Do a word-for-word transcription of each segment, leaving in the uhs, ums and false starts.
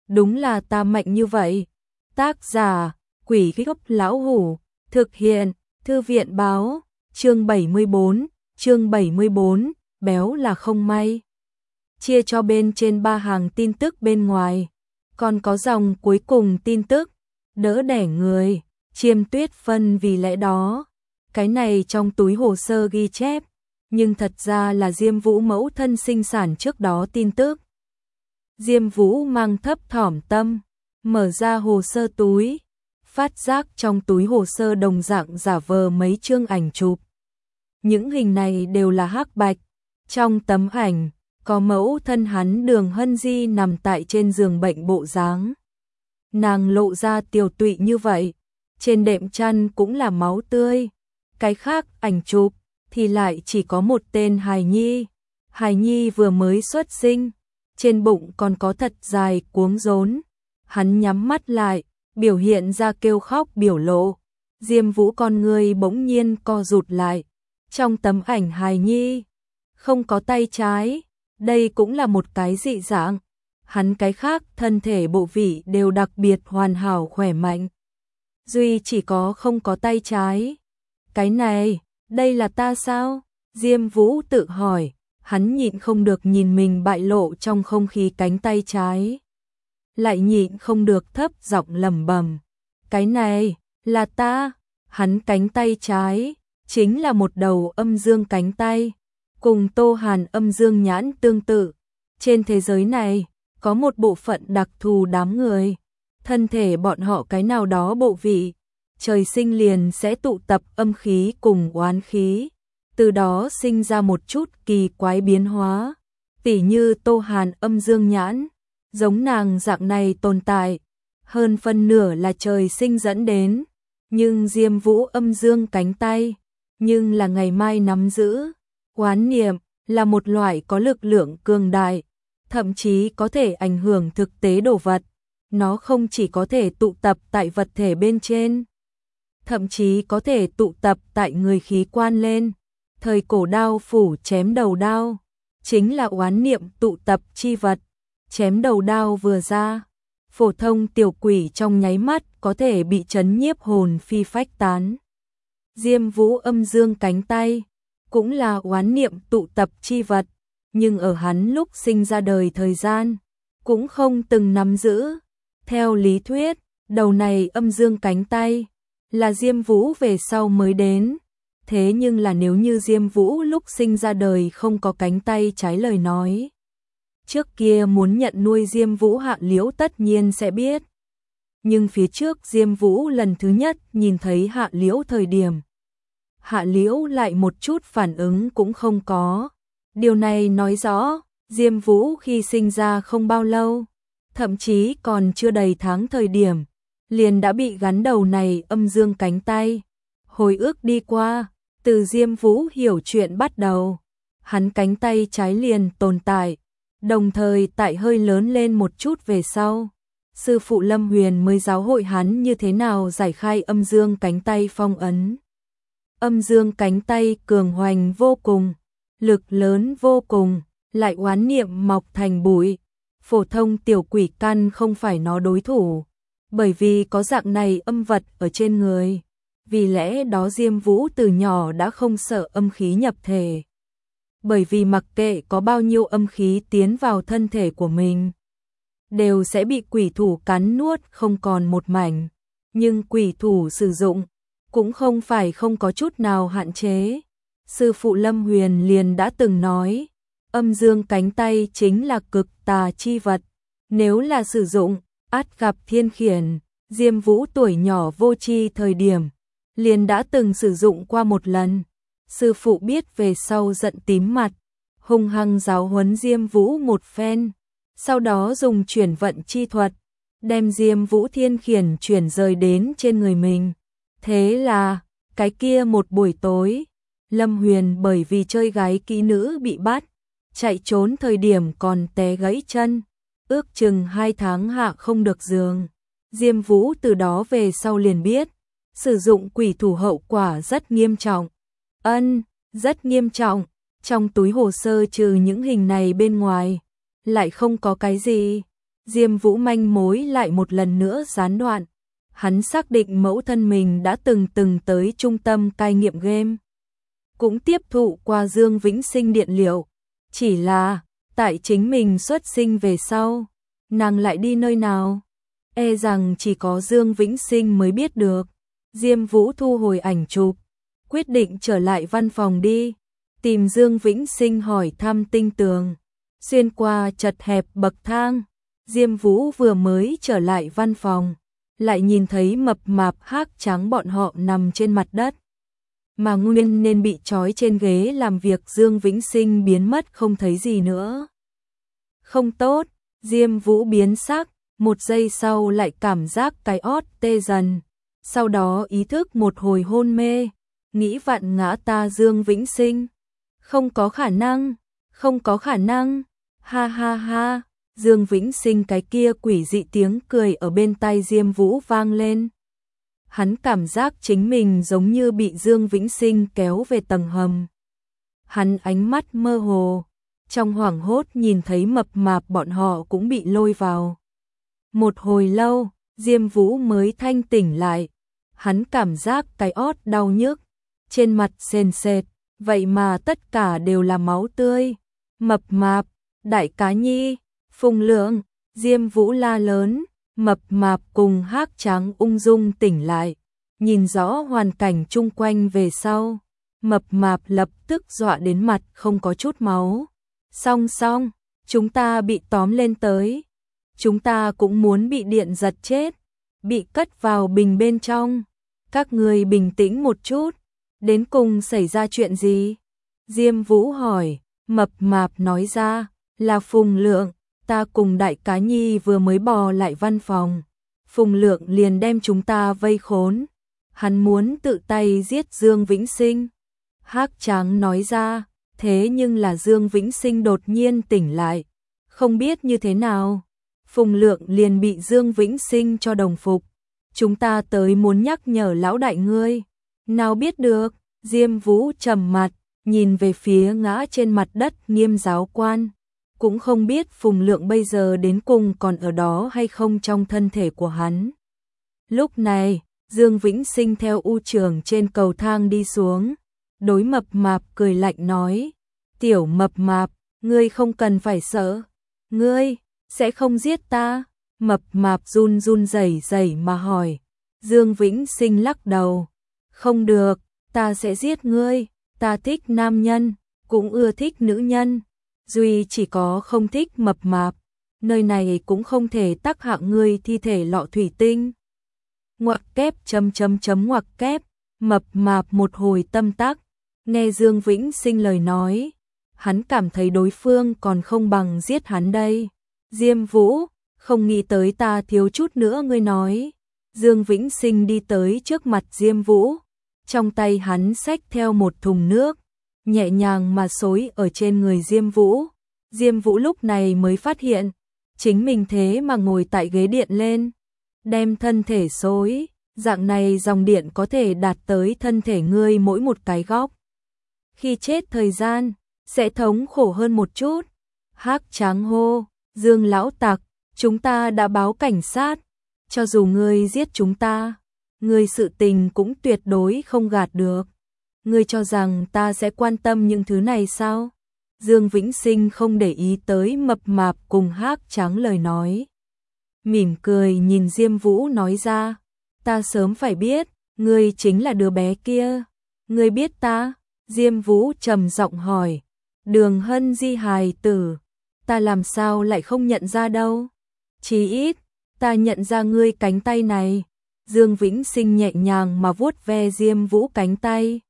đúng là ta mạnh như vậy. Tác giả, Quỷ Gốc Lão Hủ, thực hiện, Thư viện Báo, chương bảy mươi bốn, chương bảy mươi bốn, béo là không may. Chia cho bên trên ba hàng tin tức bên ngoài, còn có dòng cuối cùng tin tức, đỡ đẻ người, Chiêm Tuyết phân vì lẽ đó. Cái này trong túi hồ sơ ghi chép, nhưng thật ra là Diêm Vũ mẫu thân sinh sản trước đó tin tức. Diêm Vũ mang thấp thỏm tâm, mở ra hồ sơ túi, phát giác trong túi hồ sơ đồng dạng giả vờ mấy chương ảnh chụp. Những hình này đều là hắc bạch, trong tấm ảnh có mẫu thân hắn Đường Hân Di nằm tại trên giường bệnh bộ dáng. Nàng lộ ra tiều tụy như vậy, trên đệm chăn cũng là máu tươi. Cái khác ảnh chụp thì lại chỉ có một tên hài nhi. Hài nhi vừa mới xuất sinh, trên bụng còn có thật dài cuống rốn. Hắn nhắm mắt lại, biểu hiện ra kêu khóc biểu lộ. Diêm Vũ con người bỗng nhiên co rụt lại. Trong tấm ảnh hài nhi, không có tay trái, đây cũng là một cái dị dạng. Hắn cái khác thân thể bộ vị đều đặc biệt hoàn hảo khỏe mạnh. Duy chỉ có không có tay trái. Cái này, đây là ta sao? Diêm Vũ tự hỏi, hắn nhịn không được nhìn mình bại lộ trong không khí cánh tay trái. Lại nhịn không được thấp giọng lẩm bẩm, cái này, là ta. Hắn cánh tay trái, chính là một đầu âm dương cánh tay, cùng Tô Hàn âm dương nhãn tương tự. Trên thế giới này, có một bộ phận đặc thù đám người, thân thể bọn họ cái nào đó bộ vị, trời sinh liền sẽ tụ tập âm khí cùng oán khí, từ đó sinh ra một chút kỳ quái biến hóa, tỉ như Tô Hàn âm dương nhãn, giống nàng dạng này tồn tại, hơn phân nửa là trời sinh dẫn đến, nhưng Diêm Vũ âm dương cánh tay, nhưng là ngày mai nắm giữ, oán niệm là một loại có lực lượng cường đại, thậm chí có thể ảnh hưởng thực tế đồ vật, nó không chỉ có thể tụ tập tại vật thể bên trên, thậm chí có thể tụ tập tại người khí quan lên. Thời cổ đao phủ chém đầu đao, chính là oán niệm tụ tập chi vật, chém đầu đao vừa ra, phổ thông tiểu quỷ trong nháy mắt có thể bị chấn nhiếp hồn phi phách tán. Diêm Vũ âm dương cánh tay, cũng là oán niệm tụ tập chi vật, nhưng ở hắn lúc sinh ra đời thời gian, cũng không từng nắm giữ. Theo lý thuyết, đầu này âm dương cánh tay, là Diêm Vũ về sau mới đến. Thế nhưng là nếu như Diêm Vũ lúc sinh ra đời không có cánh tay trái lời nói, trước kia muốn nhận nuôi Diêm Vũ Hạ Liễu tất nhiên sẽ biết. Nhưng phía trước Diêm Vũ lần thứ nhất nhìn thấy Hạ Liễu thời điểm, Hạ Liễu lại một chút phản ứng cũng không có. Điều này nói rõ, Diêm Vũ khi sinh ra không bao lâu, thậm chí còn chưa đầy tháng thời điểm, liền đã bị gắn đầu này âm dương cánh tay. Hồi ức đi qua, từ Diêm Vũ hiểu chuyện bắt đầu, hắn cánh tay trái liền tồn tại, đồng thời tại hơi lớn lên một chút về sau, sư phụ Lâm Huyền mới giáo hội hắn như thế nào giải khai âm dương cánh tay phong ấn. Âm dương cánh tay cường hoành vô cùng, lực lớn vô cùng, lại oán niệm mọc thành bụi, phổ thông tiểu quỷ căn không phải nó đối thủ, bởi vì có dạng này âm vật ở trên người. Vì lẽ đó Diêm Vũ từ nhỏ đã không sợ âm khí nhập thể. Bởi vì mặc kệ có bao nhiêu âm khí tiến vào thân thể của mình, đều sẽ bị quỷ thủ cắn nuốt không còn một mảnh. Nhưng quỷ thủ sử dụng, cũng không phải không có chút nào hạn chế. Sư phụ Lâm Huyền liền đã từng nói, âm dương cánh tay chính là cực tà chi vật. Nếu là sử dụng, ắt gặp thiên khiển. Diêm Vũ tuổi nhỏ vô tri thời điểm, liền đã từng sử dụng qua một lần. Sư phụ biết về sau giận tím mặt, hung hăng giáo huấn Diêm Vũ một phen, sau đó dùng chuyển vận chi thuật, đem Diêm Vũ thiên khiển chuyển rời đến trên người mình. Thế là, cái kia một buổi tối, Lâm Huyền bởi vì chơi gái kỹ nữ bị bắt, chạy trốn thời điểm còn té gãy chân, ước chừng hai tháng hạ không được giường. Diêm Vũ từ đó về sau liền biết, sử dụng quỷ thủ hậu quả rất nghiêm trọng. Ân, rất nghiêm trọng. Trong túi hồ sơ trừ những hình này bên ngoài, lại không có cái gì. Diêm Vũ manh mối lại một lần nữa gián đoạn. Hắn xác định mẫu thân mình đã từng từng tới trung tâm cai nghiện game, cũng tiếp thụ qua Dương Vĩnh Sinh điện liệu, chỉ là tại chính mình xuất sinh về sau, nàng lại đi nơi nào, e rằng chỉ có Dương Vĩnh Sinh mới biết được. Diêm Vũ thu hồi ảnh chụp, quyết định trở lại văn phòng đi, tìm Dương Vĩnh Sinh hỏi thăm tinh tường. Xuyên qua chật hẹp bậc thang, Diêm Vũ vừa mới trở lại văn phòng, lại nhìn thấy mập mạp Hắc Trắng bọn họ nằm trên mặt đất, mà nguyên nên bị trói trên ghế làm việc Dương Vĩnh Sinh biến mất không thấy gì nữa. Không tốt, Diêm Vũ biến sắc, một giây sau lại cảm giác cái ót tê dần, sau đó ý thức một hồi hôn mê, nghĩ vạn ngã ta Dương Vĩnh Sinh. Không có khả năng, không có khả năng, ha ha ha, Dương Vĩnh Sinh cái kia quỷ dị tiếng cười ở bên tai Diêm Vũ vang lên. Hắn cảm giác chính mình giống như bị Dương Vĩnh Sinh kéo về tầng hầm. Hắn ánh mắt mơ hồ, trong hoảng hốt nhìn thấy mập mạp bọn họ cũng bị lôi vào. Một hồi lâu, Diêm Vũ mới thanh tỉnh lại. Hắn cảm giác cái ót đau nhức, trên mặt sền sệt, vậy mà tất cả đều là máu tươi. Mập mạp, Đại Cá Nhi, Phùng Lượng, Diêm Vũ la lớn, mập mạp cùng Hắc Trắng ung dung tỉnh lại, nhìn rõ hoàn cảnh chung quanh về sau, mập mạp lập tức dọa đến mặt không có chút máu. Xong xong, chúng ta bị tóm lên tới, chúng ta cũng muốn bị điện giật chết, bị cất vào bình bên trong. Các người bình tĩnh một chút, đến cùng xảy ra chuyện gì? Diêm Vũ hỏi, mập mạp nói ra, là Phùng Lượng, ta cùng Đại Cá Nhi vừa mới bò lại văn phòng. Phùng Lượng liền đem chúng ta vây khốn, hắn muốn tự tay giết Dương Vĩnh Sinh. Hắc Trắng nói ra, thế nhưng là Dương Vĩnh Sinh đột nhiên tỉnh lại, không biết như thế nào. Phùng Lượng liền bị Dương Vĩnh Sinh cho đồng phục. Chúng ta tới muốn nhắc nhở lão đại ngươi. Nào biết được, Diêm Vũ trầm mặt, nhìn về phía ngã trên mặt đất Nghiêm giáo quan. Cũng không biết Phùng Lượng bây giờ đến cùng còn ở đó hay không trong thân thể của hắn. Lúc này, Dương Vĩnh Sinh theo U Trường trên cầu thang đi xuống. Đối mập mạp cười lạnh nói, tiểu mập mạp, ngươi không cần phải sợ. Ngươi, sẽ không giết ta. Mập mạp run run rẩy rẩy mà hỏi. Dương Vĩnh Sinh lắc đầu, không được, ta sẽ giết ngươi, ta thích nam nhân, cũng ưa thích nữ nhân, duy chỉ có không thích mập mạp, nơi này cũng không thể tác hạng ngươi thi thể lọ thủy tinh. Ngoặc kép chấm chấm chấm ngoặc kép, mập mạp một hồi tâm tắc, nghe Dương Vĩnh Sinh lời nói, hắn cảm thấy đối phương còn không bằng giết hắn đây. Diêm Vũ, không nghĩ tới ta thiếu chút nữa ngươi nói. Dương Vĩnh Sinh đi tới trước mặt Diêm Vũ, trong tay hắn xách theo một thùng nước, nhẹ nhàng mà xối ở trên người Diêm Vũ. Diêm Vũ lúc này mới phát hiện, chính mình thế mà ngồi tại ghế điện lên, đem thân thể xối, dạng này dòng điện có thể đạt tới thân thể ngươi mỗi một cái góc. Khi chết thời gian, sẽ thống khổ hơn một chút. Hắc Trắng hô, Dương lão tặc, chúng ta đã báo cảnh sát, cho dù ngươi giết chúng ta, ngươi sự tình cũng tuyệt đối không gạt được. Ngươi cho rằng ta sẽ quan tâm những thứ này sao? Dương Vĩnh Sinh không để ý tới mập mạp cùng Hắc Trắng lời nói. Mỉm cười nhìn Diêm Vũ nói ra, ta sớm phải biết, ngươi chính là đứa bé kia. Ngươi biết ta? Diêm Vũ trầm giọng hỏi. Đường Hân Di hài tử, ta làm sao lại không nhận ra đâu? Chí ít, ta nhận ra ngươi cánh tay này. Dương Vĩnh Sinh nhẹ nhàng mà vuốt ve Diêm Vũ cánh tay,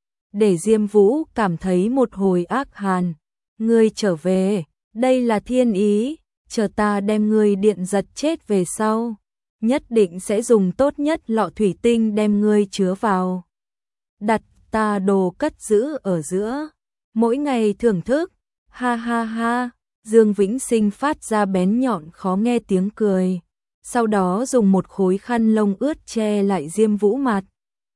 để Diêm Vũ cảm thấy một hồi ác hàn. Ngươi trở về, đây là thiên ý, chờ ta đem ngươi điện giật chết về sau, nhất định sẽ dùng tốt nhất lọ thủy tinh đem ngươi chứa vào, đặt ta đồ cất giữ ở giữa, mỗi ngày thưởng thức. Ha ha ha. Dương Vĩnh Sinh phát ra bén nhọn khó nghe tiếng cười, sau đó dùng một khối khăn lông ướt che lại Diêm Vũ mặt.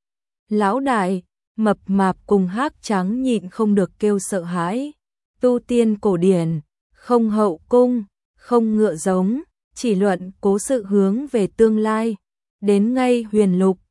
Lão đại, mập mạp cùng Hắc Trắng nhịn không được kêu sợ hãi. Tu tiên cổ điển, không hậu cung, không ngựa giống, chỉ luận cố sự hướng về tương lai. Đến ngay huyền lục,